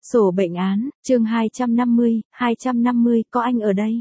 Sổ bệnh án, chương 250, có anh ở đây.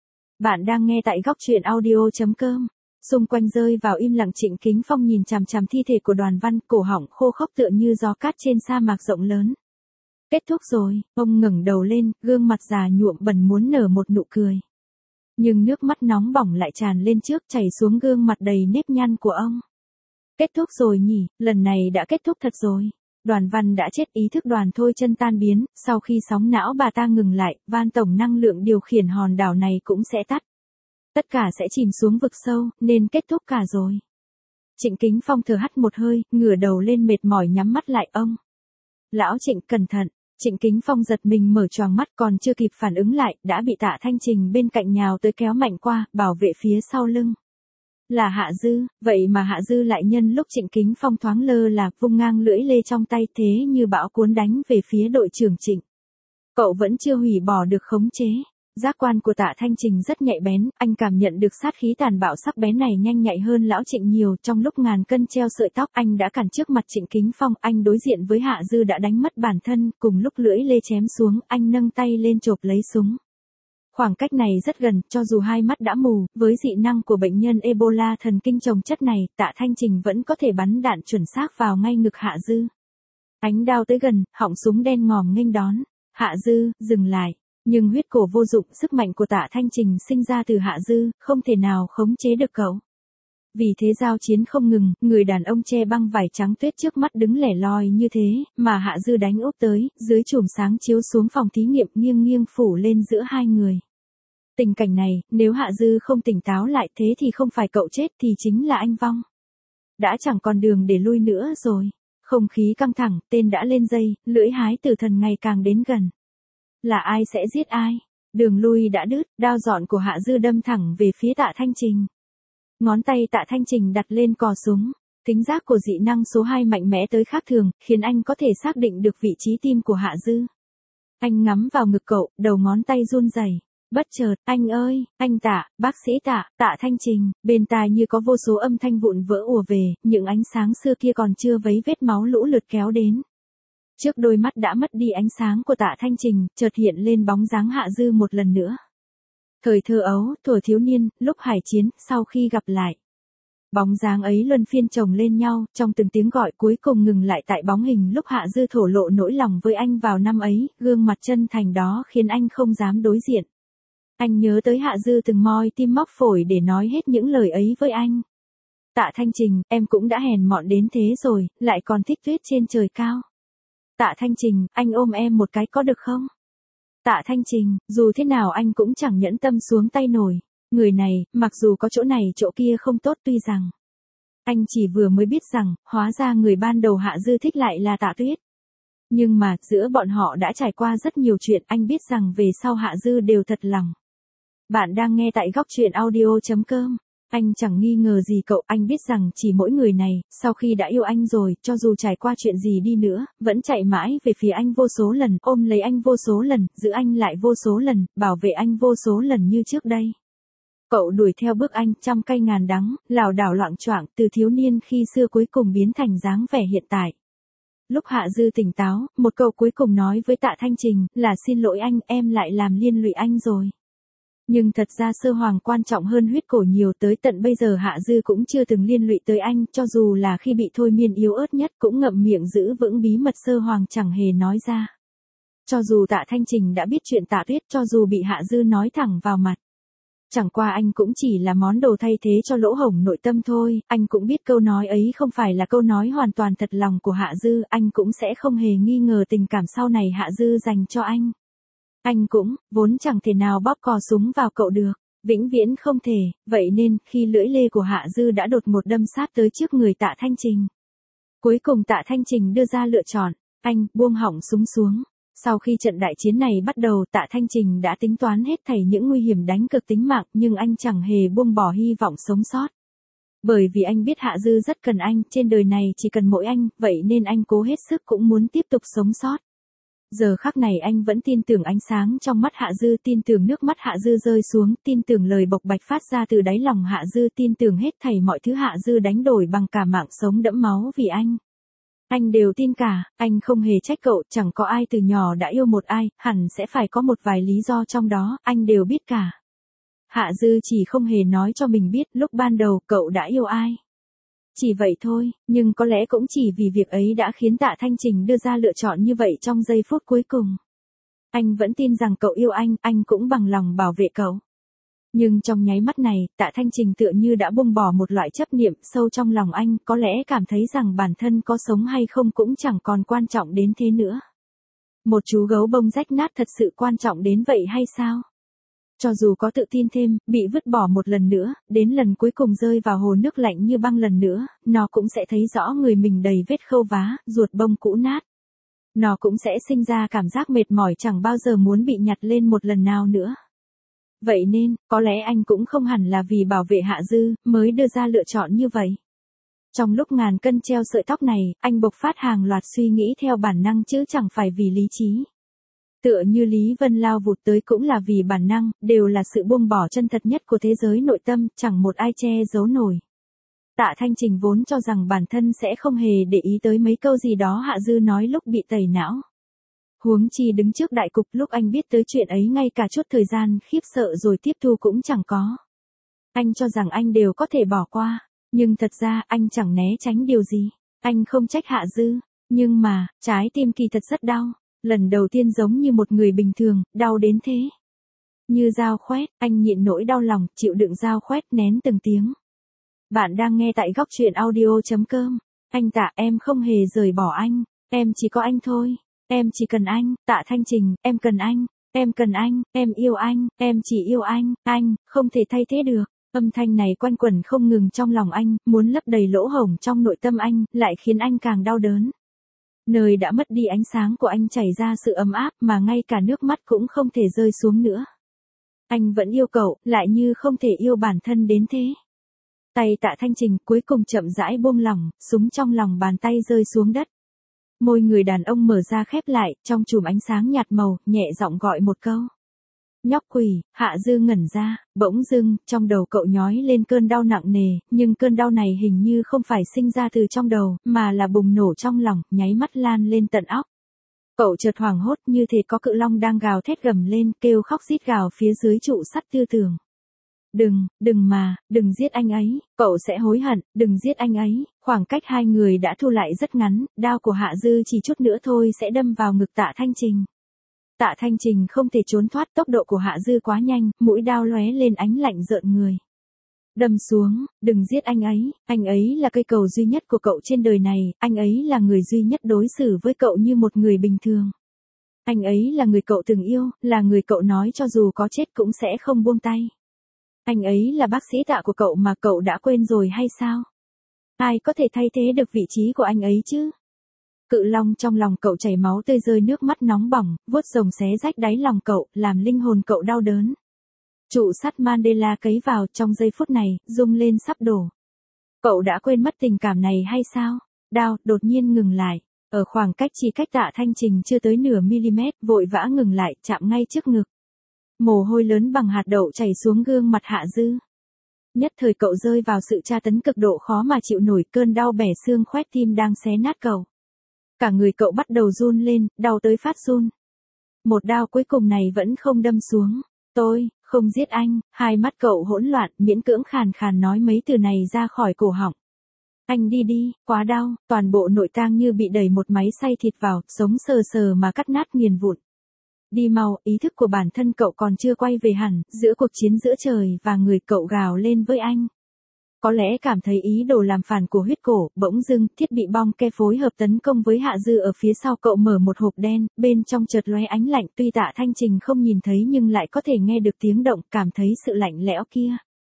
Bạn đang nghe tại góc truyện audio.com. Xung quanh rơi vào im lặng. Trịnh Kính Phong nhìn chằm chằm thi thể của Đoàn Văn, cổ họng khô khốc tựa như gió cát trên sa mạc rộng lớn. Kết thúc rồi, ông ngẩng đầu lên, gương mặt già nhuộm bẩn muốn nở một nụ cười. Nhưng nước mắt nóng bỏng lại tràn lên trước, chảy xuống gương mặt đầy nếp nhăn của ông. Kết thúc rồi nhỉ, lần này đã kết thúc thật rồi. Đoàn Văn đã chết, ý thức Đoàn Thôi Chân tan biến, sau khi sóng não bà ta ngừng lại, van tổng năng lượng điều khiển hòn đảo này cũng sẽ tắt. Tất cả sẽ chìm xuống vực sâu, nên kết thúc cả rồi. Trịnh Kính Phong thở hắt một hơi, ngửa đầu lên mệt mỏi nhắm mắt lại. Ông. Lão Trịnh, cẩn thận. Trịnh Kính Phong giật mình mở choàng mắt, còn chưa kịp phản ứng lại, đã bị Tạ Thanh Trình bên cạnh nhào tới kéo mạnh qua, bảo vệ phía sau lưng. Là Hạ Dư, vậy mà Hạ Dư lại nhân lúc Trịnh Kính Phong thoáng lơ là vung ngang lưỡi lê trong tay, thế như bão cuốn đánh về phía đội trưởng Trịnh. Cậu vẫn chưa hủy bỏ được khống chế. Giác quan của Tạ Thanh Trình rất nhạy bén, anh cảm nhận được sát khí tàn bạo sắc bén này nhanh nhạy hơn lão Trịnh nhiều. Trong lúc ngàn cân treo sợi tóc, anh đã cản trước mặt Trịnh Kính Phong, anh đối diện với Hạ Dư đã đánh mất bản thân, cùng lúc lưỡi lê chém xuống, anh nâng tay lên chộp lấy súng. Khoảng cách này rất gần, cho dù hai mắt đã mù, với dị năng của bệnh nhân Ebola thần kinh chồng chất này, Tạ Thanh Trình vẫn có thể bắn đạn chuẩn xác vào ngay ngực Hạ Dư. Ánh đao tới gần, họng súng đen ngòm nghênh đón. Hạ Dư, dừng lại. Nhưng huyết cổ vô dụng, sức mạnh của Tạ Thanh Trình sinh ra từ Hạ Dư, không thể nào khống chế được cậu. Vì thế giao chiến không ngừng, người đàn ông che băng vải trắng tuyết trước mắt đứng lẻ loi như thế, mà Hạ Dư đánh úp tới, dưới chùm sáng chiếu xuống phòng thí nghiệm nghiêng nghiêng phủ lên giữa hai người. Tình cảnh này, nếu Hạ Dư không tỉnh táo lại thế thì không phải cậu chết thì chính là anh vong. Đã chẳng còn đường để lui nữa rồi. Không khí căng thẳng, tên đã lên dây, lưỡi hái tử thần ngày càng đến gần. Là ai sẽ giết ai? Đường lui đã đứt, đao dọn của Hạ Dư đâm thẳng về phía Tạ Thanh Trình. Ngón tay Tạ Thanh Trình đặt lên cò súng. Tính giác của dị năng số 2 mạnh mẽ tới khác thường, khiến anh có thể xác định được vị trí tim của Hạ Dư. Anh ngắm vào ngực cậu, đầu ngón tay run rẩy. Bất chợt, anh ơi, anh Tạ, bác sĩ Tạ, Tạ Thanh Trình, bên tai như có vô số âm thanh vụn vỡ ùa về, những ánh sáng xưa kia còn chưa vấy vết máu lũ lượt kéo đến. Trước đôi mắt đã mất đi ánh sáng của Tạ Thanh Trình, chợt hiện lên bóng dáng Hạ Dư một lần nữa. Thời thơ ấu, thuở thiếu niên, lúc hải chiến, sau khi gặp lại. Bóng dáng ấy luân phiên chồng lên nhau, trong từng tiếng gọi cuối cùng ngừng lại tại bóng hình lúc Hạ Dư thổ lộ nỗi lòng với anh vào năm ấy, gương mặt chân thành đó khiến anh không dám đối diện. Anh nhớ tới Hạ Dư từng moi tim móc phổi để nói hết những lời ấy với anh. Tạ Thanh Trình, em cũng đã hèn mọn đến thế rồi, lại còn thích tuyết trên trời cao. Tạ Thanh Trình, anh ôm em một cái có được không? Tạ Thanh Trình, dù thế nào anh cũng chẳng nhẫn tâm xuống tay nổi. Người này, mặc dù có chỗ này chỗ kia không tốt, tuy rằng anh chỉ vừa mới biết rằng, hóa ra người ban đầu Hạ Dư thích lại là Tạ Tuyết. Nhưng mà, giữa bọn họ đã trải qua rất nhiều chuyện, anh biết rằng về sau Hạ Dư đều thật lòng. Bạn đang nghe tại góc truyện audio.com. Anh chẳng nghi ngờ gì cậu, anh biết rằng chỉ mỗi người này, sau khi đã yêu anh rồi, cho dù trải qua chuyện gì đi nữa, vẫn chạy mãi về phía anh vô số lần, ôm lấy anh vô số lần, giữ anh lại vô số lần, bảo vệ anh vô số lần như trước đây. Cậu đuổi theo bước anh, trăm cay ngàn đắng, lảo đảo loạng choạng, từ thiếu niên khi xưa cuối cùng biến thành dáng vẻ hiện tại. Lúc Hạ Dư tỉnh táo, một câu cuối cùng nói với Tạ Thanh Trình, là xin lỗi anh, em lại làm liên lụy anh rồi. Nhưng thật ra sơ hoàng quan trọng hơn huyết cổ nhiều, tới tận bây giờ Hạ Dư cũng chưa từng liên lụy tới anh, cho dù là khi bị thôi miên yếu ớt nhất cũng ngậm miệng giữ vững bí mật sơ hoàng chẳng hề nói ra. Cho dù Tạ Thanh Trình đã biết chuyện Tạ Tuyết, cho dù bị Hạ Dư nói thẳng vào mặt. Chẳng qua anh cũng chỉ là món đồ thay thế cho lỗ hổng nội tâm thôi, anh cũng biết câu nói ấy không phải là câu nói hoàn toàn thật lòng của Hạ Dư, anh cũng sẽ không hề nghi ngờ tình cảm sau này Hạ Dư dành cho anh. Anh cũng, vốn chẳng thể nào bóp cò súng vào cậu được, vĩnh viễn không thể, vậy nên, khi lưỡi lê của Hạ Dư đã đột ngột đâm sát tới trước người Tạ Thanh Trình. Cuối cùng Tạ Thanh Trình đưa ra lựa chọn, anh, buông họng súng xuống. Sau khi trận đại chiến này bắt đầu, Tạ Thanh Trình đã tính toán hết thảy những nguy hiểm đánh cược tính mạng, nhưng anh chẳng hề buông bỏ hy vọng sống sót. Bởi vì anh biết Hạ Dư rất cần anh, trên đời này chỉ cần mỗi anh, vậy nên anh cố hết sức cũng muốn tiếp tục sống sót. Giờ khắc này anh vẫn tin tưởng ánh sáng trong mắt Hạ Dư, tin tưởng nước mắt Hạ Dư rơi xuống, tin tưởng lời bộc bạch phát ra từ đáy lòng Hạ Dư, tin tưởng hết thảy mọi thứ Hạ Dư đánh đổi bằng cả mạng sống đẫm máu vì anh. Anh đều tin cả, anh không hề trách cậu, chẳng có ai từ nhỏ đã yêu một ai, hẳn sẽ phải có một vài lý do trong đó, anh đều biết cả. Hạ Dư chỉ không hề nói cho mình biết lúc ban đầu cậu đã yêu ai. Chỉ vậy thôi, nhưng có lẽ cũng chỉ vì việc ấy đã khiến Tạ Thanh Trình đưa ra lựa chọn như vậy trong giây phút cuối cùng. Anh vẫn tin rằng cậu yêu anh cũng bằng lòng bảo vệ cậu. Nhưng trong nháy mắt này, Tạ Thanh Trình tựa như đã buông bỏ một loại chấp niệm sâu trong lòng anh, có lẽ cảm thấy rằng bản thân có sống hay không cũng chẳng còn quan trọng đến thế nữa. Một chú gấu bông rách nát thật sự quan trọng đến vậy hay sao? Cho dù có tự tin thêm, bị vứt bỏ một lần nữa, đến lần cuối cùng rơi vào hồ nước lạnh như băng lần nữa, nó cũng sẽ thấy rõ người mình đầy vết khâu vá, ruột bông cũ nát. Nó cũng sẽ sinh ra cảm giác mệt mỏi chẳng bao giờ muốn bị nhặt lên một lần nào nữa. Vậy nên, có lẽ anh cũng không hẳn là vì bảo vệ Hạ Dư, mới đưa ra lựa chọn như vậy. Trong lúc ngàn cân treo sợi tóc này, anh bộc phát hàng loạt suy nghĩ theo bản năng chứ chẳng phải vì lý trí. Tựa như Lý Vân lao vụt tới cũng là vì bản năng, đều là sự buông bỏ chân thật nhất của thế giới nội tâm, chẳng một ai che giấu nổi. Tạ Thanh Trình vốn cho rằng bản thân sẽ không hề để ý tới mấy câu gì đó Hạ Dư nói lúc bị tẩy não. Huống chi đứng trước đại cục lúc anh biết tới chuyện ấy ngay cả chút thời gian khiếp sợ rồi tiếp thu cũng chẳng có. Anh cho rằng anh đều có thể bỏ qua, nhưng thật ra anh chẳng né tránh điều gì. Anh không trách Hạ Dư, nhưng mà, trái tim kỳ thật rất đau. Lần đầu tiên giống như một người bình thường, đau đến thế. Như dao khoét, anh nhịn nỗi đau lòng, chịu đựng dao khoét nén từng tiếng. Bạn đang nghe tại góc truyện audio.com. Anh Tạ, em không hề rời bỏ anh, em chỉ có anh thôi. Em chỉ cần anh, Tạ Thanh Trình, em cần anh, em yêu anh, em chỉ yêu anh, không thể thay thế được. Âm thanh này quanh quẩn không ngừng trong lòng anh, muốn lấp đầy lỗ hổng trong nội tâm anh, lại khiến anh càng đau đớn. Nơi đã mất đi ánh sáng của anh chảy ra sự ấm áp mà ngay cả nước mắt cũng không thể rơi xuống nữa. Anh vẫn yêu cậu, lại như không thể yêu bản thân đến thế. Tay Tạ Thanh Trình cuối cùng chậm rãi buông lỏng, súng trong lòng bàn tay rơi xuống đất. Môi người đàn ông mở ra khép lại, trong chùm ánh sáng nhạt màu, nhẹ giọng gọi một câu. Nhóc quỷ. Hạ Dư ngẩn ra, bỗng dưng, trong đầu cậu nhói lên cơn đau nặng nề, nhưng cơn đau này hình như không phải sinh ra từ trong đầu, mà là bùng nổ trong lòng, nháy mắt lan lên tận óc. Cậu chợt hoảng hốt như thể có cự long đang gào thét gầm lên, kêu khóc rít gào phía dưới trụ sắt tư tưởng. Đừng giết anh ấy, cậu sẽ hối hận, đừng giết anh ấy. Khoảng cách hai người đã thu lại rất ngắn, đao của Hạ Dư chỉ chút nữa thôi sẽ đâm vào ngực Tạ Thanh Trình. Tạ Thanh Trình không thể trốn thoát, tốc độ của Hạ Dư quá nhanh, mũi đao lóe lên ánh lạnh rợn người. Đâm xuống, đừng giết anh ấy là cây cầu duy nhất của cậu trên đời này, anh ấy là người duy nhất đối xử với cậu như một người bình thường. Anh ấy là người cậu từng yêu, là người cậu nói cho dù có chết cũng sẽ không buông tay. Anh ấy là bác sĩ Tạ của cậu mà cậu đã quên rồi hay sao? Ai có thể thay thế được vị trí của anh ấy chứ? Cự long trong lòng cậu chảy máu tươi rơi nước mắt nóng bỏng, vuốt rồng xé rách đáy lòng cậu, làm linh hồn cậu đau đớn. Trụ sắt Mandela cấy vào trong giây phút này, rung lên sắp đổ. Cậu đã quên mất tình cảm này hay sao? Đao, đột nhiên ngừng lại. Ở khoảng cách chỉ cách Tạ Thanh Trình chưa tới nửa mm, vội vã ngừng lại, chạm ngay trước ngực. Mồ hôi lớn bằng hạt đậu chảy xuống gương mặt Hạ Dư. Nhất thời cậu rơi vào sự tra tấn cực độ khó mà chịu nổi, cơn đau bẻ xương khoét tim đang xé nát cậu. Cả người cậu bắt đầu run lên, đau tới phát run. Một đao cuối cùng này vẫn không đâm xuống. Tôi không giết anh. Hai mắt cậu hỗn loạn, miễn cưỡng khàn khàn nói mấy từ này ra khỏi cổ họng. Anh đi đi, quá đau, toàn bộ nội tạng như bị đẩy một máy xay thịt vào, sống sờ sờ mà cắt nát nghiền vụn. Đi mau, ý thức của bản thân cậu còn chưa quay về hẳn, giữa cuộc chiến giữa trời và người, cậu gào lên với anh. Có lẽ cảm thấy ý đồ làm phản của huyết cổ, bỗng dưng, thiết bị bom ke phối hợp tấn công với Hạ Dư ở phía sau cậu mở một hộp đen, bên trong chợt lóe ánh lạnh, tuy Tạ Thanh Trình không nhìn thấy nhưng lại có thể nghe được tiếng động, cảm thấy sự lạnh lẽo kia.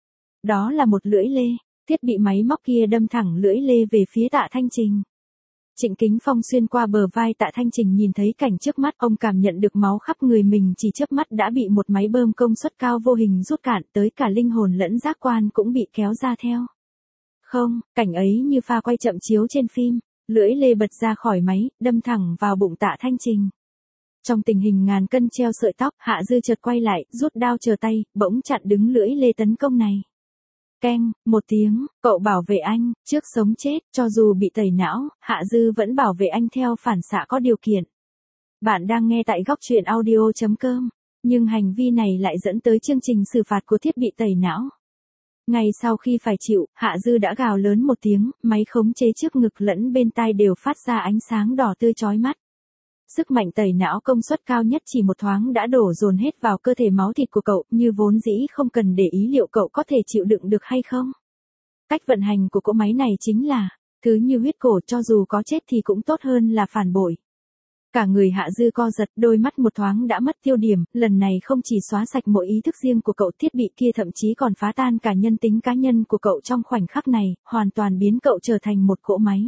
Đó là một lưỡi lê, thiết bị máy móc kia đâm thẳng lưỡi lê về phía Tạ Thanh Trình. Trịnh Kính Phong xuyên qua bờ vai Tạ Thanh Trình nhìn thấy cảnh trước mắt, ông cảm nhận được máu khắp người mình chỉ chớp mắt đã bị một máy bơm công suất cao vô hình rút cạn, tới cả linh hồn lẫn giác quan cũng bị kéo ra theo. Không, cảnh ấy như pha quay chậm chiếu trên phim, lưỡi lê bật ra khỏi máy, đâm thẳng vào bụng Tạ Thanh Trình. Trong tình hình ngàn cân treo sợi tóc, Hạ Dư chợt quay lại, rút đao chờ tay, bỗng chặn đứng lưỡi lê tấn công này. Keng, một tiếng, cậu bảo vệ anh, trước sống chết, cho dù bị tẩy não, Hạ Dư vẫn bảo vệ anh theo phản xạ có điều kiện. Bạn đang nghe tại góc truyện audio.com, nhưng hành vi này lại dẫn tới chương trình xử phạt của thiết bị tẩy não. Ngay sau khi phải chịu, Hạ Dư đã gào lớn một tiếng, máy khống chế trước ngực lẫn bên tai đều phát ra ánh sáng đỏ tươi chói mắt. Sức mạnh tẩy não công suất cao nhất chỉ một thoáng đã đổ dồn hết vào cơ thể máu thịt của cậu, như vốn dĩ không cần để ý liệu cậu có thể chịu đựng được hay không. Cách vận hành của cỗ máy này chính là, thứ như huyết cổ, cho dù có chết thì cũng tốt hơn là phản bội. Cả người Hạ Dư co giật, đôi mắt một thoáng đã mất tiêu điểm, lần này không chỉ xóa sạch mọi ý thức riêng của cậu, thiết bị kia thậm chí còn phá tan cả nhân tính cá nhân của cậu trong khoảnh khắc này, hoàn toàn biến cậu trở thành một cỗ máy.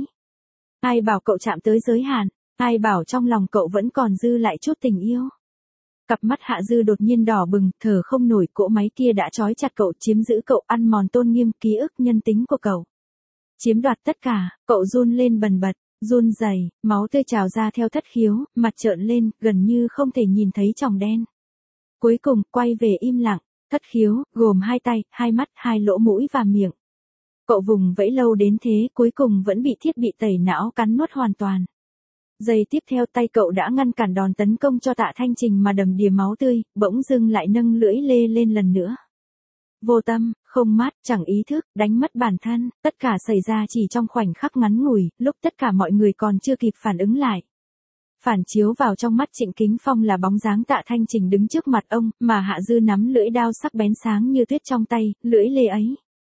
Ai bảo cậu chạm tới giới hạn, ai bảo trong lòng cậu vẫn còn dư lại chút tình yêu. Cặp mắt Hạ Dư đột nhiên đỏ bừng, thở không nổi, cỗ máy kia đã trói chặt cậu, chiếm giữ cậu, ăn mòn tôn nghiêm, ký ức, nhân tính của cậu. Chiếm đoạt tất cả, cậu run lên bần bật. Run rẩy, máu tươi trào ra theo thất khiếu, mặt trợn lên, gần như không thể nhìn thấy tròng đen. Cuối cùng, quay về im lặng, thất khiếu, gồm hai tay, hai mắt, hai lỗ mũi và miệng. Cậu vùng vẫy lâu đến thế, cuối cùng vẫn bị thiết bị tẩy não cắn nuốt hoàn toàn. Giây tiếp theo tay cậu đã ngăn cản đòn tấn công cho Tạ Thanh Trình mà đầm đìa máu tươi, bỗng dưng lại nâng lưỡi lê lên lần nữa. Vô tâm, không mắt, chẳng ý thức, đánh mất bản thân, tất cả xảy ra chỉ trong khoảnh khắc ngắn ngủi, lúc tất cả mọi người còn chưa kịp phản ứng lại. Phản chiếu vào trong mắt Trịnh Kính Phong là bóng dáng Tạ Thanh Trình đứng trước mặt ông, mà Hạ Dư nắm lưỡi đao sắc bén sáng như tuyết trong tay, lưỡi lê ấy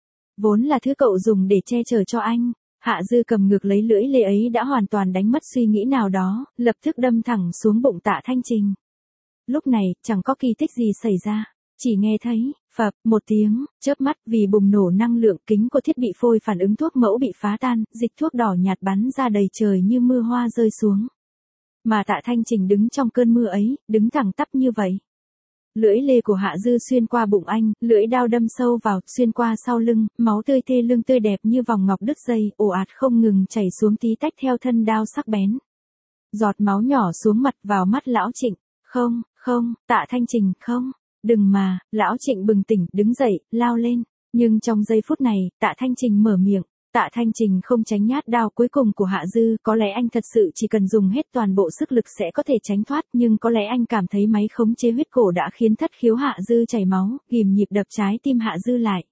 vốn là thứ cậu dùng để che chở cho anh. Hạ Dư cầm ngược lấy lưỡi lê ấy đã hoàn toàn đánh mất suy nghĩ nào đó, lập tức đâm thẳng xuống bụng Tạ Thanh Trình. Lúc này, chẳng có kỳ tích gì xảy ra. Chỉ nghe thấy, phập, một tiếng, chớp mắt, vì bùng nổ năng lượng, kính của thiết bị phôi phản ứng thuốc mẫu bị phá tan, dịch thuốc đỏ nhạt bắn ra đầy trời như mưa hoa rơi xuống. Mà Tạ Thanh Trình đứng trong cơn mưa ấy, đứng thẳng tắp như vậy. Lưỡi lê của Hạ Dư xuyên qua bụng anh, lưỡi đao đâm sâu vào, xuyên qua sau lưng, máu tươi thê lương tươi đẹp như vòng ngọc đứt dây, ồ ạt không ngừng chảy xuống tí tách theo thân đao sắc bén. Giọt máu nhỏ xuống mặt vào mắt lão Trịnh. Không, không, Tạ Thanh Trình, không. Đừng mà, lão Trịnh bừng tỉnh, đứng dậy, lao lên. Nhưng trong giây phút này, Tạ Thanh Trình mở miệng. Tạ Thanh Trình không tránh nhát đao cuối cùng của Hạ Dư, có lẽ anh thật sự chỉ cần dùng hết toàn bộ sức lực sẽ có thể tránh thoát, nhưng có lẽ anh cảm thấy máy khống chế huyết cổ đã khiến thất khiếu Hạ Dư chảy máu, ghim nhịp đập trái tim Hạ Dư lại.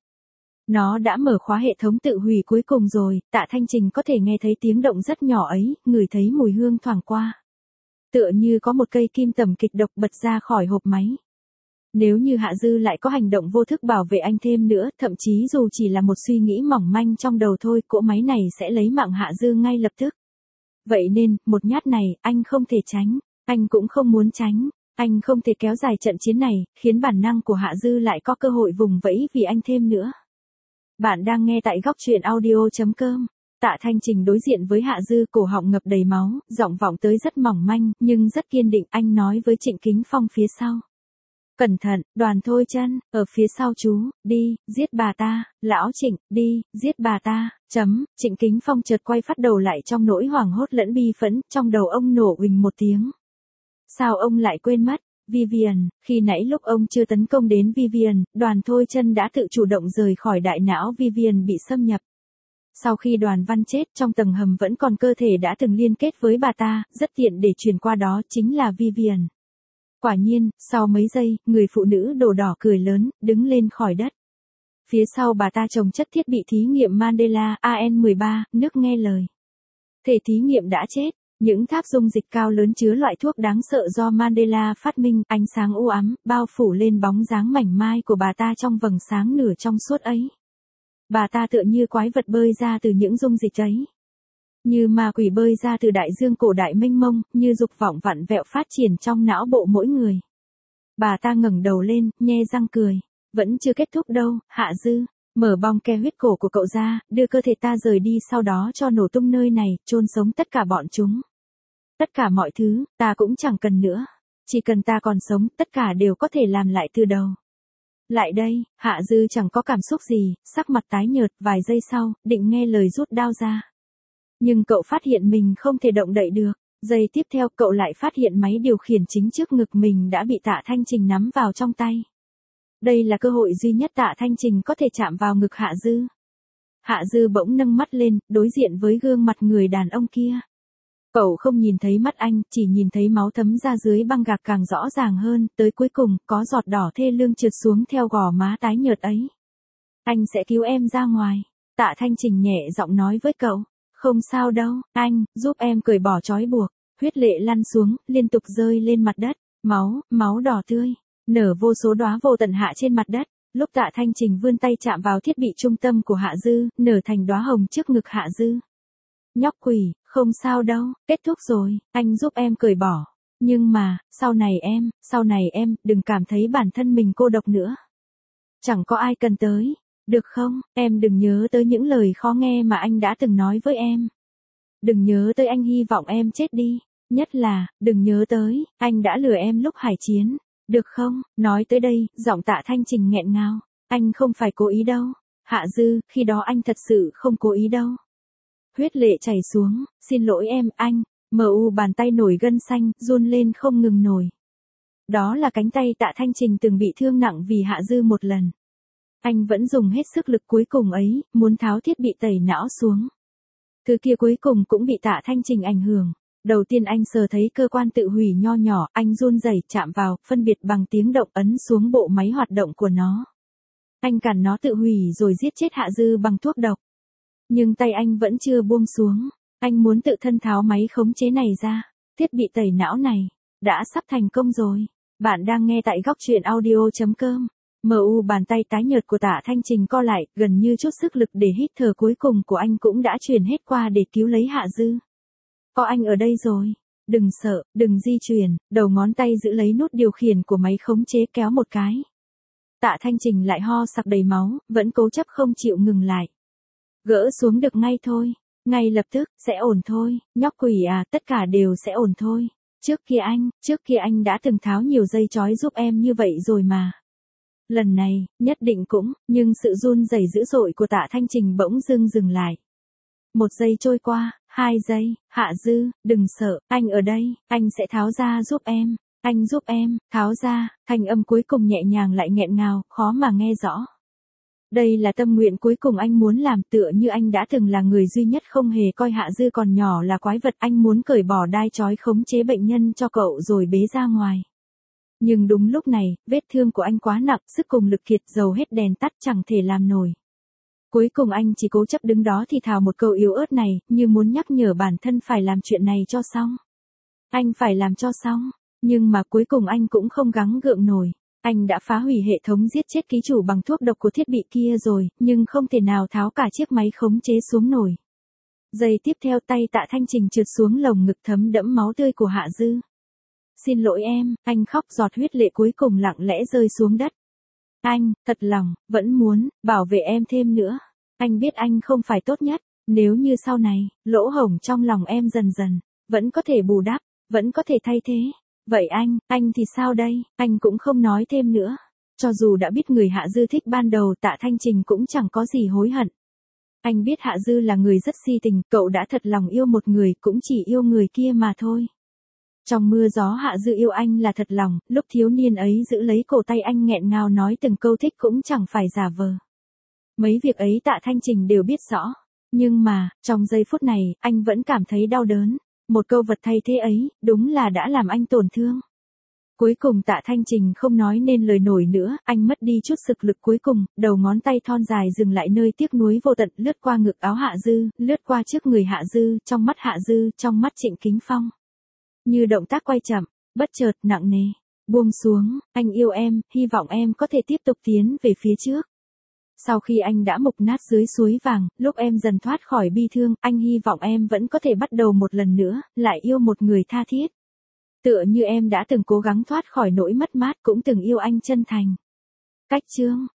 Nó đã mở khóa hệ thống tự hủy cuối cùng rồi, Tạ Thanh Trình có thể nghe thấy tiếng động rất nhỏ ấy, ngửi thấy mùi hương thoảng qua. Tựa như có một cây kim tẩm kịch độc bật ra khỏi hộp máy. Nếu như Hạ Dư lại có hành động vô thức bảo vệ anh thêm nữa, thậm chí dù chỉ là một suy nghĩ mỏng manh trong đầu thôi, cỗ máy này sẽ lấy mạng Hạ Dư ngay lập tức. Vậy nên, một nhát này, anh không thể tránh, anh cũng không muốn tránh, anh không thể kéo dài trận chiến này, khiến bản năng của Hạ Dư lại có cơ hội vùng vẫy vì anh thêm nữa. Bạn đang nghe tại góc truyện audio.com. Tạ Thanh Trình đối diện với Hạ Dư, cổ họng ngập đầy máu, giọng vọng tới rất mỏng manh, nhưng rất kiên định, anh nói với Trịnh Kính Phong phía sau. Cẩn thận, Đoàn Thôi Chân, ở phía sau chú, đi, giết bà ta, lão Trịnh, đi, giết bà ta, Trịnh Kính Phong chợt quay phát đầu lại trong nỗi hoảng hốt lẫn bi phẫn, trong đầu ông nổ huỳnh một tiếng. Sao ông lại quên mất, Vivian, khi nãy lúc ông chưa tấn công đến Vivian, Đoàn Thôi Chân đã tự chủ động rời khỏi đại não Vivian bị xâm nhập. Sau khi Đoàn Văn chết, trong tầng hầm vẫn còn cơ thể đã từng liên kết với bà ta, rất tiện để truyền qua, đó chính là Vivian. Quả nhiên, sau mấy giây, người phụ nữ đồ đỏ cười lớn, đứng lên khỏi đất. Phía sau bà ta trồng chất thiết bị thí nghiệm Mandela AN13, nước nghe lời. Thể thí nghiệm đã chết, những tháp dung dịch cao lớn chứa loại thuốc đáng sợ do Mandela phát minh, ánh sáng u ám, bao phủ lên bóng dáng mảnh mai của bà ta trong vầng sáng nửa trong suốt ấy. Bà ta tựa như quái vật bơi ra từ những dung dịch ấy. Như ma quỷ bơi ra từ đại dương cổ đại mênh mông, như dục vọng vặn vẹo phát triển trong não bộ mỗi người. Bà ta ngẩng đầu lên, nhe răng cười. Vẫn chưa kết thúc đâu, Hạ Dư. Mở bong ke huyết cổ của cậu ra, đưa cơ thể ta rời đi, sau đó cho nổ tung nơi này, chôn sống tất cả bọn chúng. Tất cả mọi thứ, ta cũng chẳng cần nữa. Chỉ cần ta còn sống, tất cả đều có thể làm lại từ đầu. Lại đây, Hạ Dư chẳng có cảm xúc gì, sắc mặt tái nhợt, vài giây sau, định nghe lời rút đao ra. Nhưng cậu phát hiện mình không thể động đậy được. Giây tiếp theo cậu lại phát hiện máy điều khiển chính trước ngực mình đã bị Tạ Thanh Trình nắm vào trong tay. Đây là cơ hội duy nhất Tạ Thanh Trình có thể chạm vào ngực Hạ Dư. Hạ Dư bỗng nâng mắt lên, đối diện với gương mặt người đàn ông kia. Cậu không nhìn thấy mắt anh, chỉ nhìn thấy máu thấm ra dưới băng gạc càng rõ ràng hơn, tới cuối cùng, có giọt đỏ thê lương trượt xuống theo gò má tái nhợt ấy. Anh sẽ cứu em ra ngoài. Tạ Thanh Trình nhẹ giọng nói với cậu. Không sao đâu, anh, giúp em cởi bỏ trói buộc. Huyết lệ lăn xuống, liên tục rơi lên mặt đất. Máu đỏ tươi, nở vô số đóa vô tận hạ trên mặt đất. Lúc Tạ Thanh Trình vươn tay chạm vào thiết bị trung tâm của Hạ Dư, nở thành đóa hồng trước ngực Hạ Dư. Nhóc quỷ, không sao đâu, kết thúc rồi, anh giúp em cởi bỏ. Nhưng mà, sau này em, đừng cảm thấy bản thân mình cô độc nữa. Chẳng có ai cần tới, được không, em đừng nhớ tới những lời khó nghe mà anh đã từng nói với em. Đừng nhớ tới anh hy vọng em chết đi, nhất là, đừng nhớ tới, anh đã lừa em lúc hải chiến. Được không, nói tới đây, giọng Tạ Thanh Trình nghẹn ngào. Anh không phải cố ý đâu. Hạ Dư, khi đó anh thật sự không cố ý đâu. Huyết lệ chảy xuống, xin lỗi em, anh. Bàn tay nổi gân xanh, run lên không ngừng nổi. Đó là cánh tay Tạ Thanh Trình từng bị thương nặng vì Hạ Dư một lần. Anh vẫn dùng hết sức lực cuối cùng ấy, muốn tháo thiết bị tẩy não xuống. Thứ kia cuối cùng cũng bị Tạ Thanh Trình ảnh hưởng. Đầu tiên anh sờ thấy cơ quan tự hủy nho nhỏ, anh run rẩy chạm vào, phân biệt bằng tiếng động ấn xuống bộ máy hoạt động của nó. Anh cản nó tự hủy rồi giết chết Hạ Dư bằng thuốc độc. Nhưng tay anh vẫn chưa buông xuống. Anh muốn tự thân tháo máy khống chế này ra. Thiết bị tẩy não này đã sắp thành công rồi. Bạn đang nghe tại góc truyện audio.com. Bàn tay tái nhợt của Tạ Thanh Trình co lại, gần như chút sức lực để hít thở cuối cùng của anh cũng đã chuyển hết qua để cứu lấy Hạ Dư. Có anh ở đây rồi. Đừng sợ, đừng di chuyển, đầu ngón tay giữ lấy nút điều khiển của máy khống chế kéo một cái. Tạ Thanh Trình lại ho sặc đầy máu, vẫn cố chấp không chịu ngừng lại. Gỡ xuống được ngay thôi. Ngay lập tức, sẽ ổn thôi, nhóc quỷ à, tất cả đều sẽ ổn thôi. Trước kia anh đã từng tháo nhiều dây trói giúp em như vậy rồi mà. Lần này, nhất định cũng, nhưng sự run rẩy dữ dội của Tạ Thanh Trình bỗng dưng dừng lại. 1 giây trôi qua, 2 giây, Hạ Dư, đừng sợ, anh ở đây, anh sẽ tháo ra giúp em, anh giúp em, tháo ra, thanh âm cuối cùng nhẹ nhàng lại nghẹn ngào, khó mà nghe rõ. Đây là tâm nguyện cuối cùng anh muốn làm, tựa như anh đã từng là người duy nhất không hề coi Hạ Dư còn nhỏ là quái vật, anh muốn cởi bỏ đai trói khống chế bệnh nhân cho cậu rồi bế ra ngoài. Nhưng đúng lúc này, vết thương của anh quá nặng, sức cùng lực kiệt, dầu hết đèn tắt chẳng thể làm nổi. Cuối cùng anh chỉ cố chấp đứng đó thì thào một câu yếu ớt này, như muốn nhắc nhở bản thân phải làm chuyện này cho xong. Anh phải làm cho xong, nhưng mà cuối cùng anh cũng không gắng gượng nổi. Anh đã phá hủy hệ thống giết chết ký chủ bằng thuốc độc của thiết bị kia rồi, nhưng không thể nào tháo cả chiếc máy khống chế xuống nổi. Giây tiếp theo tay Tạ Thanh Trình trượt xuống lồng ngực thấm đẫm máu tươi của Hạ Dư. Xin lỗi em, anh khóc, giọt huyết lệ cuối cùng lặng lẽ rơi xuống đất. Anh, thật lòng, vẫn muốn, bảo vệ em thêm nữa. Anh biết anh không phải tốt nhất, nếu như sau này, lỗ hổng trong lòng em dần dần, vẫn có thể bù đắp, vẫn có thể thay thế. Vậy anh thì sao đây, anh cũng không nói thêm nữa. Cho dù đã biết người Hạ Dư thích ban đầu, Tạ Thanh Trình cũng chẳng có gì hối hận. Anh biết Hạ Dư là người rất si tình, cậu đã thật lòng yêu một người, cũng chỉ yêu người kia mà thôi. Trong mưa gió Hạ Dư yêu anh là thật lòng, lúc thiếu niên ấy giữ lấy cổ tay anh nghẹn ngào nói từng câu thích cũng chẳng phải giả vờ. Mấy việc ấy Tạ Thanh Trình đều biết rõ. Nhưng mà, trong giây phút này, anh vẫn cảm thấy đau đớn. Một câu vật thay thế ấy, đúng là đã làm anh tổn thương. Cuối cùng Tạ Thanh Trình không nói nên lời nổi nữa, anh mất đi chút sức lực cuối cùng, đầu ngón tay thon dài dừng lại nơi tiếc nuối vô tận, lướt qua ngực áo Hạ Dư, lướt qua trước người Hạ Dư, trong mắt Hạ Dư, trong mắt Trịnh Kính Phong. Như động tác quay chậm, bất chợt, nặng nề, buông xuống, anh yêu em, hy vọng em có thể tiếp tục tiến về phía trước. Sau khi anh đã mục nát dưới suối vàng, lúc em dần thoát khỏi bi thương, anh hy vọng em vẫn có thể bắt đầu một lần nữa, lại yêu một người tha thiết. Tựa như em đã từng cố gắng thoát khỏi nỗi mất mát, cũng từng yêu anh chân thành. Cách chương